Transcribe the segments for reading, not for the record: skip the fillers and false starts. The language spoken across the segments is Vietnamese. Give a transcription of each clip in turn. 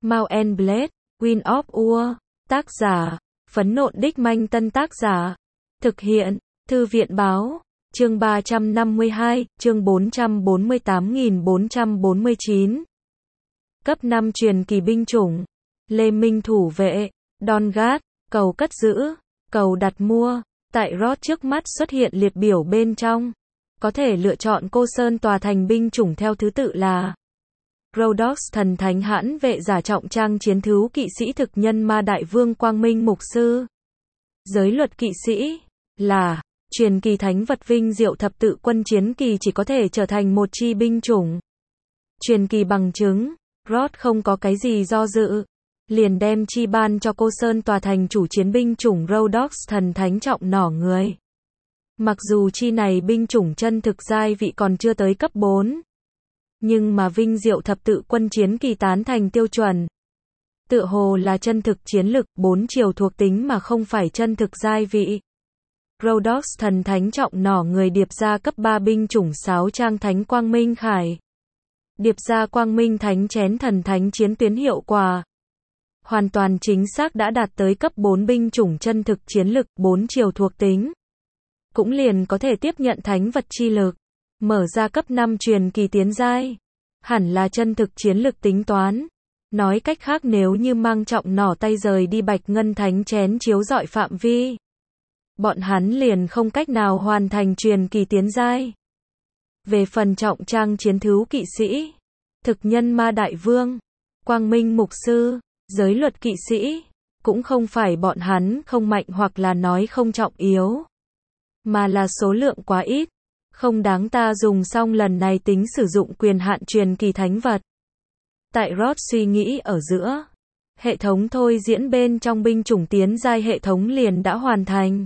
Mount and Blade, Wind of War, tác giả, Phấn Nộn Đích Manh Tân tác giả, thực hiện, Thư viện Báo, chương 352, chương 448.449. Cấp 5 truyền kỳ binh chủng, Lê Minh thủ vệ, Đòn Gát, cầu cất giữ, cầu đặt mua, tại ROT trước mắt xuất hiện liệt biểu bên trong. Có thể lựa chọn Cô Sơn tòa thành binh chủng theo thứ tự là Rhodox thần thánh hãn vệ giả trọng trang chiến thú kỵ sĩ thực nhân ma đại vương quang minh mục sư. Giới luật kỵ sĩ là truyền kỳ thánh vật vinh diệu thập tự quân chiến kỳ chỉ có thể trở thành một chi binh chủng. Truyền kỳ bằng chứng, ROT không có cái gì do dự, liền đem chi ban cho Cô Sơn tòa thành chủ chiến binh chủng Rhodox thần thánh trọng nỏ người. Mặc dù chi này binh chủng chân thực giai vị còn chưa tới cấp 4, nhưng mà vinh diệu thập tự quân chiến kỳ tán thành tiêu chuẩn. Tựa hồ là chân thực chiến lực 4 chiều thuộc tính mà không phải chân thực giai vị. Rhodox thần thánh trọng nỏ người điệp ra cấp 3 binh chủng sáo trang thánh quang minh khải. Điệp ra quang minh thánh chén thần thánh chiến tuyến hiệu quả. Hoàn toàn chính xác đã đạt tới cấp 4 binh chủng chân thực chiến lực 4 chiều thuộc tính. Cũng liền có thể tiếp nhận thánh vật chi lực. Mở ra cấp 5 truyền kỳ tiến giai. Hẳn là chân thực chiến lực tính toán. Nói cách khác nếu như mang trọng nỏ tay rời đi bạch ngân thánh chén chiếu dọi phạm vi, bọn hắn liền không cách nào hoàn thành truyền kỳ tiến giai. Về phần trọng trang chiến thú kỵ sĩ, thực nhân ma đại vương, quang minh mục sư, giới luật kỵ sĩ, cũng không phải bọn hắn không mạnh hoặc là nói không trọng yếu, mà là số lượng quá ít, không đáng ta dùng xong lần này tính sử dụng quyền hạn truyền kỳ thánh vật. Tại ROT suy nghĩ ở giữa, hệ thống thôi diễn bên trong binh chủng tiến giai hệ thống liền đã hoàn thành.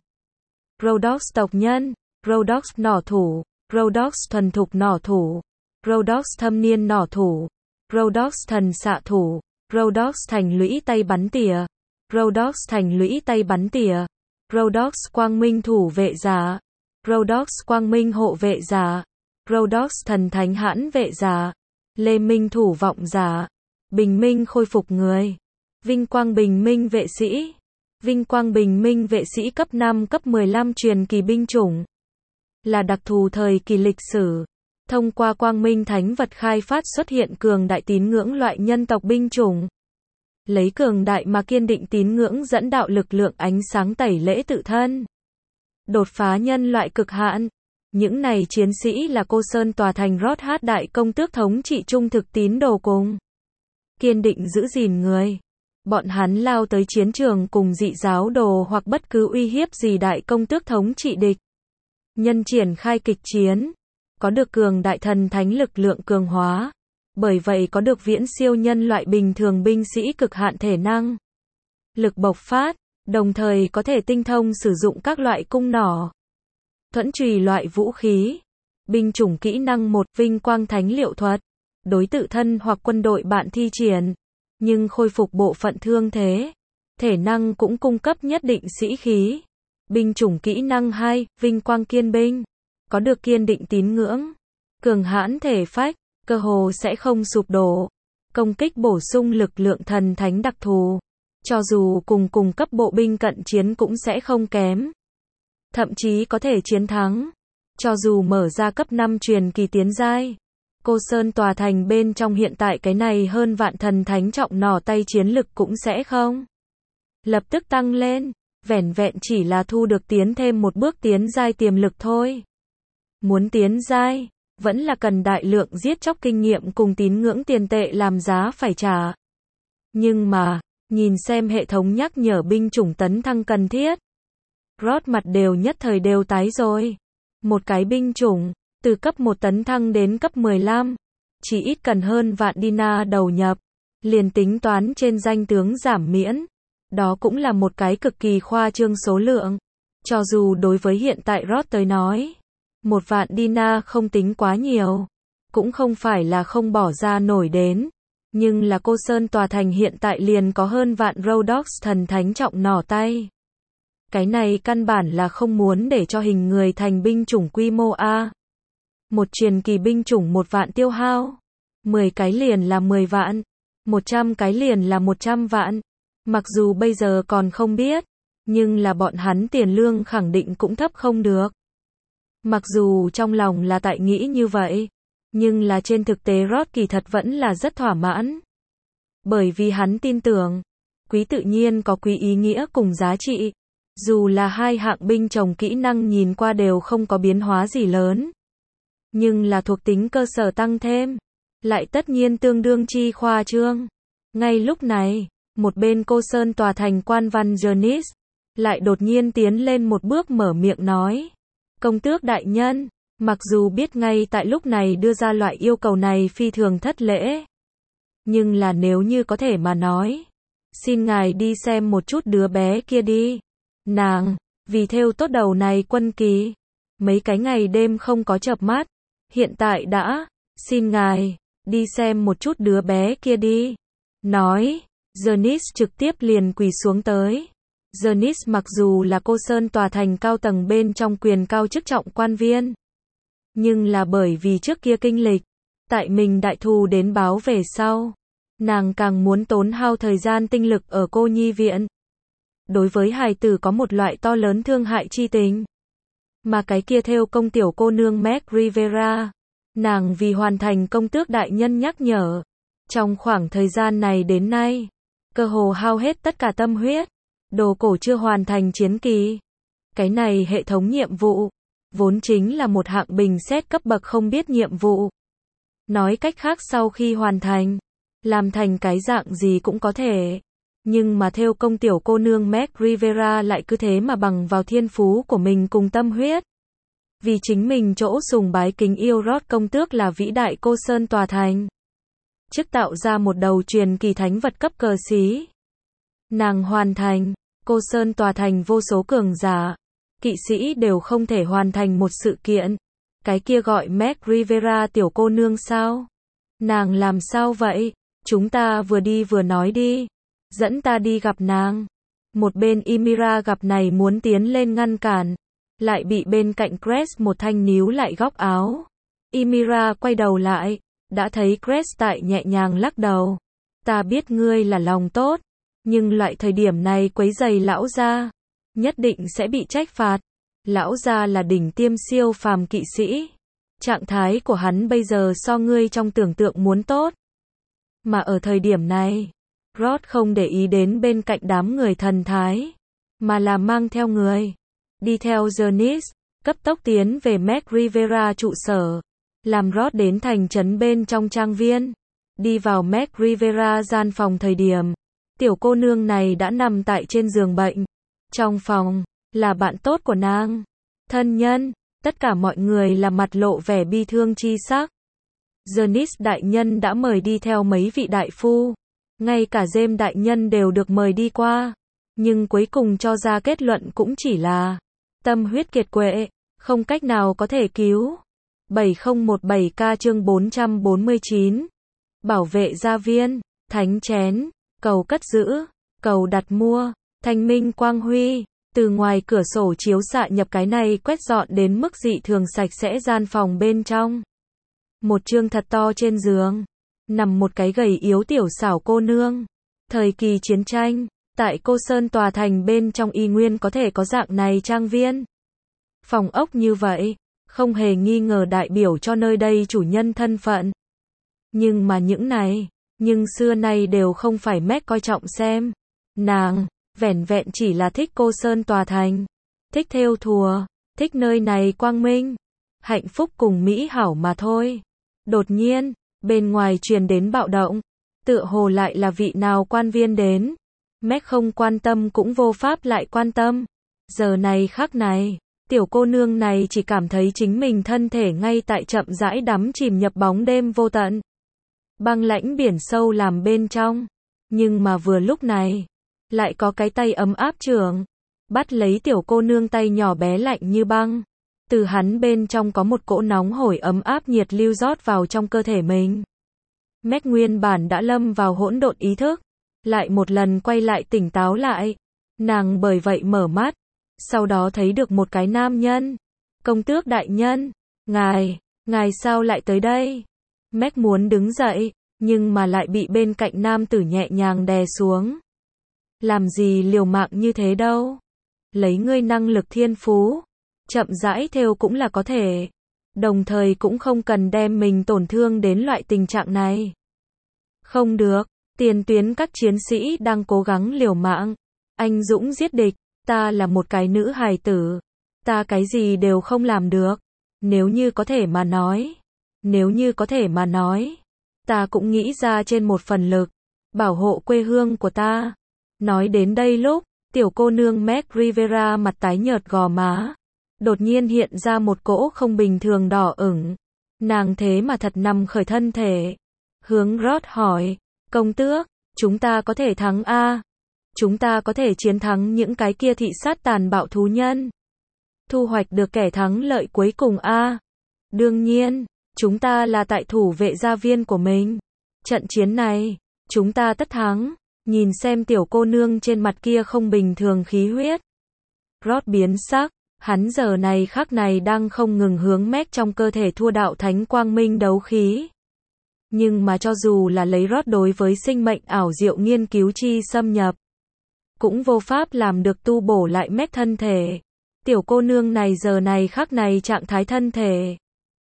Rhodox tộc nhân, Rhodox nỏ thủ, Rhodox thuần thục nỏ thủ, Rhodox thâm niên nỏ thủ, Rhodox thần xạ thủ, Rhodox thành lũy tay bắn tỉa, Rhodox thành lũy tay bắn tỉa, Rhodox quang minh thủ vệ giả, Rhodox quang minh hộ vệ giả, Rhodox thần thánh hãn vệ giả, Lê Minh thủ vọng giả, bình minh khôi phục người, vinh quang bình minh vệ sĩ, vinh quang bình minh vệ sĩ cấp 5 cấp 15 truyền kỳ binh chủng. Là đặc thù thời kỳ lịch sử, thông qua quang minh thánh vật khai phát xuất hiện cường đại tín ngưỡng loại nhân tộc binh chủng. Lấy cường đại mà kiên định tín ngưỡng dẫn đạo lực lượng ánh sáng tẩy lễ tự thân. Đột phá nhân loại cực hạn. Những này chiến sĩ là Cô Sơn tòa thành ROT hát đại công tước thống trị trung thực tín đồ cùng. Kiên định giữ gìn người. Bọn hắn lao tới chiến trường cùng dị giáo đồ hoặc bất cứ uy hiếp gì đại công tước thống trị địch. Nhân triển khai kịch chiến. Có được cường đại thần thánh lực lượng cường hóa. Bởi vậy có được viễn siêu nhân loại bình thường binh sĩ cực hạn thể năng. Lực bộc phát, đồng thời có thể tinh thông sử dụng các loại cung nỏ. Thuẫn chùy loại vũ khí. Binh chủng kỹ năng 1 vinh quang thánh liệu thuật. Đối tự thân hoặc quân đội bạn thi triển. Nhưng khôi phục bộ phận thương thế. Thể năng cũng cung cấp nhất định sĩ khí. Binh chủng kỹ năng 2 vinh quang kiên binh. Có được kiên định tín ngưỡng. Cường hãn thể phách. Cơ hồ sẽ không sụp đổ. Công kích bổ sung lực lượng thần thánh đặc thù. Cho dù cùng cấp bộ binh cận chiến cũng sẽ không kém. Thậm chí có thể chiến thắng. Cho dù mở ra cấp 5 truyền kỳ tiến giai. Cô Sơn tòa thành bên trong hiện tại cái này hơn vạn thần thánh trọng nỏ tay chiến lực cũng sẽ không lập tức tăng lên. Vẻn vẹn chỉ là thu được tiến thêm một bước tiến giai tiềm lực thôi. Muốn tiến giai, vẫn là cần đại lượng giết chóc kinh nghiệm cùng tín ngưỡng tiền tệ làm giá phải trả. Nhưng mà, nhìn xem hệ thống nhắc nhở binh chủng tấn thăng cần thiết. ROT mặt đều nhất thời đều tái rồi. Một cái binh chủng, từ cấp 1 tấn thăng đến cấp 15, chỉ ít cần hơn vạn dinar đầu nhập. Liền tính toán trên danh tướng giảm miễn. Đó cũng là một cái cực kỳ khoa trương số lượng. Cho dù đối với hiện tại ROT tới nói, 1 vạn dinar không tính quá nhiều. Cũng không phải là không bỏ ra nổi đến. Nhưng là Cô Sơn tòa thành hiện tại liền có hơn vạn Rhodox thần thánh trọng nỏ tay. Cái này căn bản là không muốn để cho hình người thành binh chủng quy mô A. Một truyền kỳ binh chủng 1 vạn tiêu hao. 10 cái liền là 10 vạn. 100 cái liền là 100 vạn. Mặc dù bây giờ còn không biết, nhưng là bọn hắn tiền lương khẳng định cũng thấp không được. Mặc dù trong lòng là tại nghĩ như vậy, nhưng là trên thực tế Rod kỳ thật vẫn là rất thỏa mãn. Bởi vì hắn tin tưởng, quý tự nhiên có quý ý nghĩa cùng giá trị. Dù là hai hạng binh chồng kỹ năng nhìn qua đều không có biến hóa gì lớn. Nhưng là thuộc tính cơ sở tăng thêm, lại tất nhiên tương đương chi khoa trương. Ngay lúc này, một bên Cô Sơn tòa thành quan văn Jonis, lại đột nhiên tiến lên một bước mở miệng nói. Công tước đại nhân, mặc dù biết ngay tại lúc này đưa ra loại yêu cầu này phi thường thất lễ. Nhưng là nếu như có thể mà nói, xin ngài đi xem một chút đứa bé kia đi. Nàng, vì thêu tốt đầu này quân kỳ, mấy cái ngày đêm không có chợp mắt, hiện tại đã, xin ngài, đi xem một chút đứa bé kia đi. Nói, Jonis trực tiếp liền quỳ xuống tới. Jonis mặc dù là Cô Sơn tòa thành cao tầng bên trong quyền cao chức trọng quan viên, nhưng là bởi vì trước kia kinh lịch, tại mình đại thù đến báo về sau, nàng càng muốn tốn hao thời gian tinh lực ở cô nhi viện. Đối với hài tử có một loại to lớn thương hại chi tình. Mà cái kia theo công tiểu cô nương Meg Rivera, nàng vì hoàn thành công tước đại nhân nhắc nhở, trong khoảng thời gian này đến nay, cơ hồ hao hết tất cả tâm huyết, đồ cổ chưa hoàn thành chiến kỳ. Cái này hệ thống nhiệm vụ, vốn chính là một hạng bình xét cấp bậc không biết nhiệm vụ. Nói cách khác sau khi hoàn thành, làm thành cái dạng gì cũng có thể. Nhưng mà theo công tiểu cô nương Meg Rivera lại cứ thế mà bằng vào thiên phú của mình cùng tâm huyết. Vì chính mình chỗ sùng bái kính yêu Rod công tước là vĩ đại Cô Sơn tòa thành. Chức tạo ra một đầu truyền kỳ thánh vật cấp cờ xí. Nàng hoàn thành, Cô Sơn tòa thành vô số cường giả, kỵ sĩ đều không thể hoàn thành một sự kiện. Cái kia gọi Meg Rivera tiểu cô nương sao? Nàng làm sao vậy? Chúng ta vừa đi vừa nói đi. Dẫn ta đi gặp nàng. Một bên Ymira gặp này muốn tiến lên ngăn cản, lại bị bên cạnh Crest một thanh níu lại góc áo. Ymira quay đầu lại, đã thấy Crest tại nhẹ nhàng lắc đầu. Ta biết ngươi là lòng tốt, nhưng loại thời điểm này quấy rầy lão gia, nhất định sẽ bị trách phạt. Lão gia là đỉnh tiêm siêu phàm kỵ sĩ. Trạng thái của hắn bây giờ so ngươi trong tưởng tượng muốn tốt. Mà ở thời điểm này, Rod không để ý đến bên cạnh đám người thần thái, mà là mang theo người, đi theo Jonis, cấp tốc tiến về Meg Rivera trụ sở, làm Rod đến thành trấn bên trong trang viên. Đi vào Meg Rivera gian phòng thời điểm, tiểu cô nương này đã nằm tại trên giường bệnh. Trong phòng, là bạn tốt của nàng, thân nhân, tất cả mọi người là mặt lộ vẻ bi thương chi sắc. Jonis đại nhân đã mời đi theo mấy vị đại phu. Ngay cả James đại nhân đều được mời đi qua, nhưng cuối cùng cho ra kết luận cũng chỉ là tâm huyết kiệt quệ, không cách nào có thể cứu. 7017K chương 449. Bảo vệ gia viên, thánh chén, cầu cất giữ, cầu đặt mua, thanh minh quang huy, từ ngoài cửa sổ chiếu xạ nhập cái này quét dọn đến mức dị thường sạch sẽ gian phòng bên trong. Một chương thật to trên giường, nằm một cái gầy yếu tiểu xảo cô nương. Thời kỳ chiến tranh, tại Cô Sơn tòa thành bên trong y nguyên có thể có dạng này trang viên. Phòng ốc như vậy, không hề nghi ngờ đại biểu cho nơi đây chủ nhân thân phận. Nhưng mà những này, nhưng xưa nay đều không phải Meg coi trọng xem. Nàng, vẻn vẹn chỉ là thích Cô Sơn tòa thành. Thích thêu thùa, thích nơi này quang minh, hạnh phúc cùng mỹ hảo mà thôi. Đột nhiên, bên ngoài truyền đến bạo động, tựa hồ lại là vị nào quan viên đến. Meg không quan tâm cũng vô pháp lại quan tâm. Giờ này khắc này, tiểu cô nương này chỉ cảm thấy chính mình thân thể ngay tại chậm rãi đắm chìm nhập bóng đêm vô tận. Băng lãnh biển sâu làm bên trong. Nhưng mà vừa lúc này, lại có cái tay ấm áp trưởng, bắt lấy tiểu cô nương tay nhỏ bé lạnh như băng. Từ hắn bên trong có một cỗ nóng hổi ấm áp nhiệt lưu rót vào trong cơ thể mình. Meg nguyên bản đã lâm vào hỗn độn ý thức, lại một lần quay lại tỉnh táo lại. Nàng bởi vậy mở mắt, sau đó thấy được một cái nam nhân. Công tước đại nhân, ngài sao lại tới đây? Meg muốn đứng dậy, nhưng mà lại bị bên cạnh nam tử nhẹ nhàng đè xuống. Làm gì liều mạng như thế đâu. Lấy ngươi năng lực thiên phú, chậm rãi thêu cũng là có thể. Đồng thời cũng không cần đem mình tổn thương đến loại tình trạng này. Không được, tiền tuyến các chiến sĩ đang cố gắng liều mạng. Anh dũng giết địch, ta là một cái nữ hài tử. Ta cái gì đều không làm được. Nếu như có thể mà nói, ta cũng nghĩ ra trên một phần lực, bảo hộ quê hương của ta. Nói đến đây lúc, tiểu cô nương Meg Rivera mặt tái nhợt gò má, đột nhiên hiện ra một cỗ không bình thường đỏ ửng. Nàng thế mà thật nằm khởi thân thể. Hướng Rod hỏi, công tước, chúng ta có thể thắng a? Chúng ta có thể chiến thắng những cái kia thị sát tàn bạo thú nhân. Thu hoạch được kẻ thắng lợi cuối cùng a? Đương nhiên, chúng ta là tại thủ vệ gia viên của mình. Trận chiến này, chúng ta tất thắng. Nhìn xem tiểu cô nương trên mặt kia không bình thường khí huyết. Rod biến sắc, hắn giờ này khắc này đang không ngừng hướng Meg trong cơ thể thua đạo thánh quang minh đấu khí. Nhưng mà cho dù là lấy Rod đối với sinh mệnh ảo diệu nghiên cứu chi xâm nhập, cũng vô pháp làm được tu bổ lại Meg thân thể. Tiểu cô nương này giờ này khắc này trạng thái thân thể,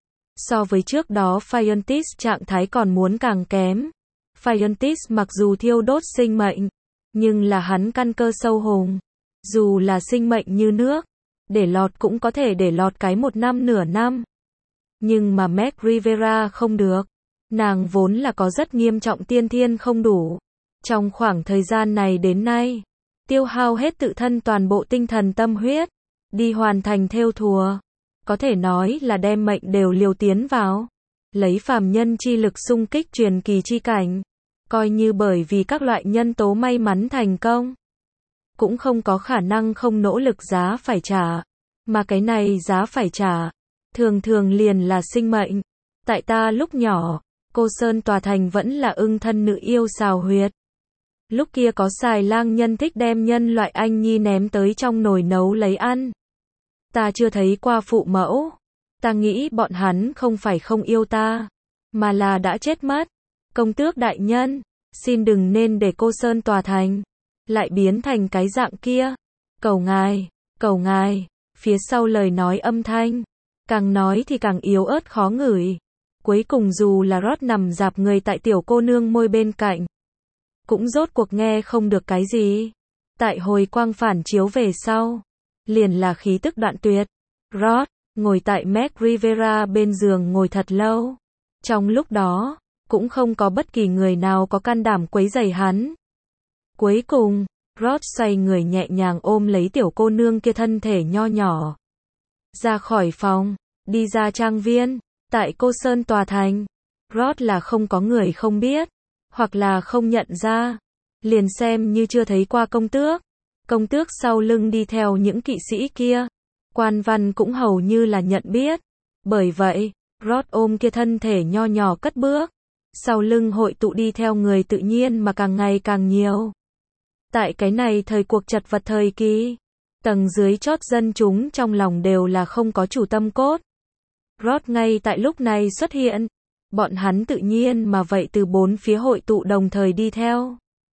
so với trước đó Phiontis trạng thái còn muốn càng kém. Phiontis mặc dù thiêu đốt sinh mệnh, nhưng là hắn căn cơ sâu hùng. Dù là sinh mệnh như nước, để lọt cũng có thể để lọt cái 1 năm nửa năm. Nhưng mà Meg Rivera không được. Nàng vốn là có rất nghiêm trọng tiên thiên không đủ. Trong khoảng thời gian này đến nay, tiêu hao hết tự thân toàn bộ tinh thần tâm huyết, đi hoàn thành thêu thùa. Có thể nói là đem mệnh đều liều tiến vào. Lấy phàm nhân chi lực xung kích truyền kỳ chi cảnh. Coi như bởi vì các loại nhân tố may mắn thành công, cũng không có khả năng không nỗ lực giá phải trả. Mà cái này giá phải trả, thường thường liền là sinh mệnh. Tại ta lúc nhỏ, Cô Sơn Tòa Thành vẫn là ưng thân nữ yêu xào huyệt. Lúc kia có xài lang nhân thích đem nhân loại anh nhi ném tới trong nồi nấu lấy ăn. Ta chưa thấy qua phụ mẫu. Ta nghĩ bọn hắn không phải không yêu ta, mà là đã chết mất. Công tước đại nhân, xin đừng nên để Cô Sơn Tòa Thành lại biến thành cái dạng kia. Cầu ngài. Phía sau lời nói âm thanh, càng nói thì càng yếu ớt khó ngửi. Cuối cùng dù là Rod nằm dạp người tại tiểu cô nương môi bên cạnh, cũng rốt cuộc nghe không được cái gì. Tại hồi quang phản chiếu về sau, liền là khí tức đoạn tuyệt. Rod ngồi tại Meg Rivera bên giường ngồi thật lâu. Trong lúc đó, cũng không có bất kỳ người nào có can đảm quấy rầy hắn. Cuối cùng, Rod xoay người nhẹ nhàng ôm lấy tiểu cô nương kia thân thể nho nhỏ. Ra khỏi phòng, đi ra trang viên, tại Cô Sơn Tòa Thành. Rod là không có người không biết, hoặc là không nhận ra. Liền xem như chưa thấy qua công tước. Công tước sau lưng đi theo những kỵ sĩ kia. Quan văn cũng hầu như là nhận biết. Bởi vậy, Rod ôm kia thân thể nho nhỏ cất bước. Sau lưng hội tụ đi theo người tự nhiên mà càng ngày càng nhiều. Tại cái này thời cuộc chật vật thời kỳ, tầng dưới chót dân chúng trong lòng đều là không có chủ tâm cốt. Rod ngay tại lúc này xuất hiện, bọn hắn tự nhiên mà vậy từ bốn phía hội tụ đồng thời đi theo.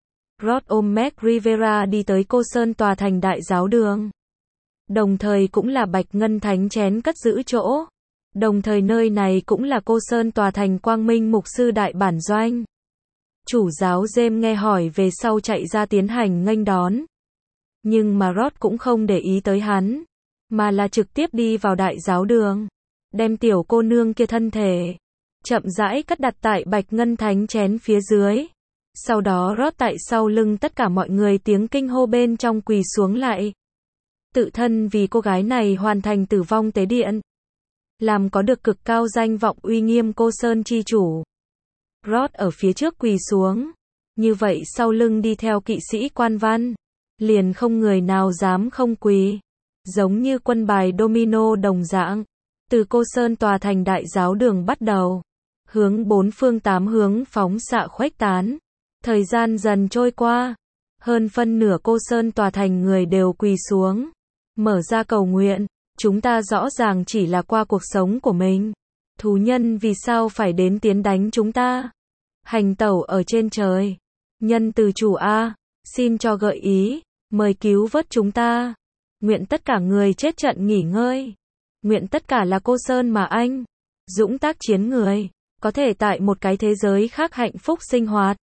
Rod ôm Meg Rivera đi tới Cô Sơn Tòa Thành đại giáo đường. Đồng thời cũng là Bạch Ngân Thánh chén cất giữ chỗ. Đồng thời nơi này cũng là Cô Sơn Tòa Thành Quang Minh Mục sư đại bản doanh. Chủ giáo James nghe hỏi về sau chạy ra tiến hành nghênh đón. Nhưng mà Rod cũng không để ý tới hắn, mà là trực tiếp đi vào đại giáo đường, đem tiểu cô nương kia thân thể chậm rãi cất đặt tại Bạch Ngân Thánh chén phía dưới. Sau đó Rod tại sau lưng tất cả mọi người tiếng kinh hô bên trong quỳ xuống lại. Tự thân vì cô gái này hoàn thành tử vong tế điện, làm có được cực cao danh vọng uy nghiêm Cô Sơn chi chủ. Rod ở phía trước quỳ xuống, như vậy sau lưng đi theo kỵ sĩ quan văn, liền không người nào dám không quỳ. Giống như quân bài domino đồng dạng, từ Cô Sơn Tòa Thành đại giáo đường bắt đầu, hướng bốn phương tám hướng phóng xạ khuếch tán. Thời gian dần trôi qua, hơn phân nửa Cô Sơn Tòa Thành người đều quỳ xuống, mở ra cầu nguyện. Chúng ta rõ ràng chỉ là qua cuộc sống của mình. Thú nhân vì sao phải đến tiến đánh chúng ta? Hành tẩu ở trên trời. Nhân từ chủ A, xin cho gợi ý, mời cứu vớt chúng ta. Nguyện tất cả người chết trận nghỉ ngơi. Nguyện tất cả là cô Sơn mà anh, dũng tác chiến người, có thể tại một cái thế giới khác hạnh phúc sinh hoạt.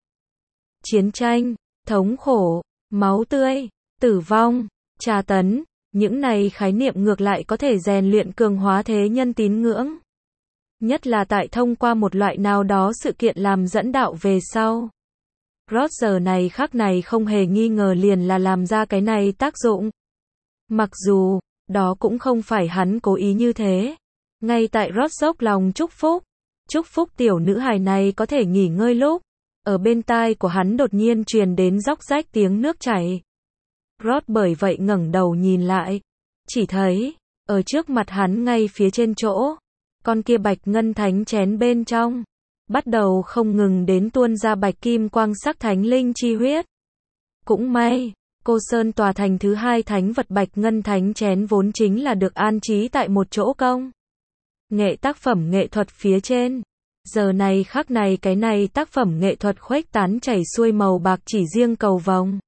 Chiến tranh, thống khổ, máu tươi, tử vong, tra tấn, những này khái niệm ngược lại có thể rèn luyện cường hóa thế nhân tín ngưỡng. Nhất là tại thông qua một loại nào đó sự kiện làm dẫn đạo về sau. Rod giờ này khắc này không hề nghi ngờ liền là làm ra cái này tác dụng. Mặc dù, đó cũng không phải hắn cố ý như thế. Ngay tại Rod dốc lòng chúc phúc tiểu nữ hài này có thể nghỉ ngơi lúc, ở bên tai của hắn đột nhiên truyền đến róc rách tiếng nước chảy. Rod bởi vậy ngẩng đầu nhìn lại, chỉ thấy, ở trước mặt hắn ngay phía trên chỗ, con kia bạch ngân thánh chén bên trong, bắt đầu không ngừng đến tuôn ra bạch kim quang sắc thánh linh chi huyết. Cũng may, Cô Sơn tòa thành thứ hai thánh vật bạch ngân thánh chén vốn chính là được an trí tại một chỗ công nghệ tác phẩm nghệ thuật phía trên. Giờ này khắc này cái này tác phẩm nghệ thuật khuếch tán chảy xuôi màu bạc chỉ riêng cầu vồng.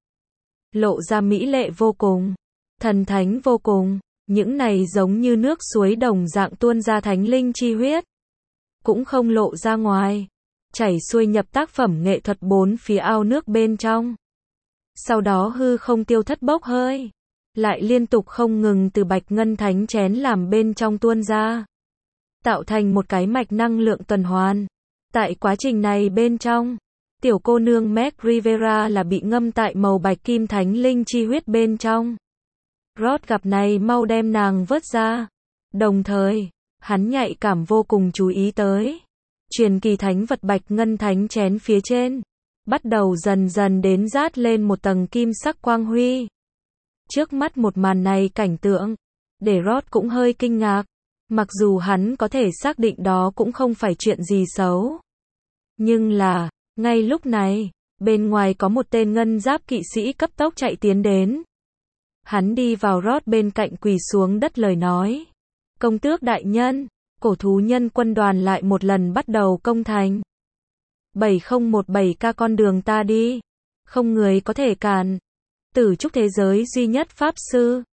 Lộ ra mỹ lệ vô cùng, thần thánh vô cùng, những này giống như nước suối đồng dạng tuôn ra thánh linh chi huyết. Cũng không lộ ra ngoài, chảy xuôi nhập tác phẩm nghệ thuật bốn phía ao nước bên trong. Sau đó hư không tiêu thất bốc hơi, lại liên tục không ngừng từ bạch ngân thánh chén làm bên trong tuôn ra, tạo thành một cái mạch năng lượng tuần hoàn. Tại quá trình này bên trong, tiểu cô nương Meg Rivera là bị ngâm tại màu bạch kim thánh linh chi huyết bên trong. Rod gặp này mau đem nàng vớt ra. Đồng thời, hắn nhạy cảm vô cùng chú ý tới truyền kỳ thánh vật bạch ngân thánh chén phía trên, bắt đầu dần dần đến rát lên một tầng kim sắc quang huy. Trước mắt một màn này cảnh tượng, để Rod cũng hơi kinh ngạc, mặc dù hắn có thể xác định đó cũng không phải chuyện gì xấu. Nhưng là, ngay lúc này, bên ngoài có một tên ngân giáp kỵ sĩ cấp tốc chạy tiến đến. Hắn đi vào Rod bên cạnh quỳ xuống đất lời nói. Công tước đại nhân, cổ thú nhân quân đoàn lại một lần bắt đầu công thành. 7017K con đường ta đi. Không người có thể cản. Tử trúc thế giới duy nhất pháp sư.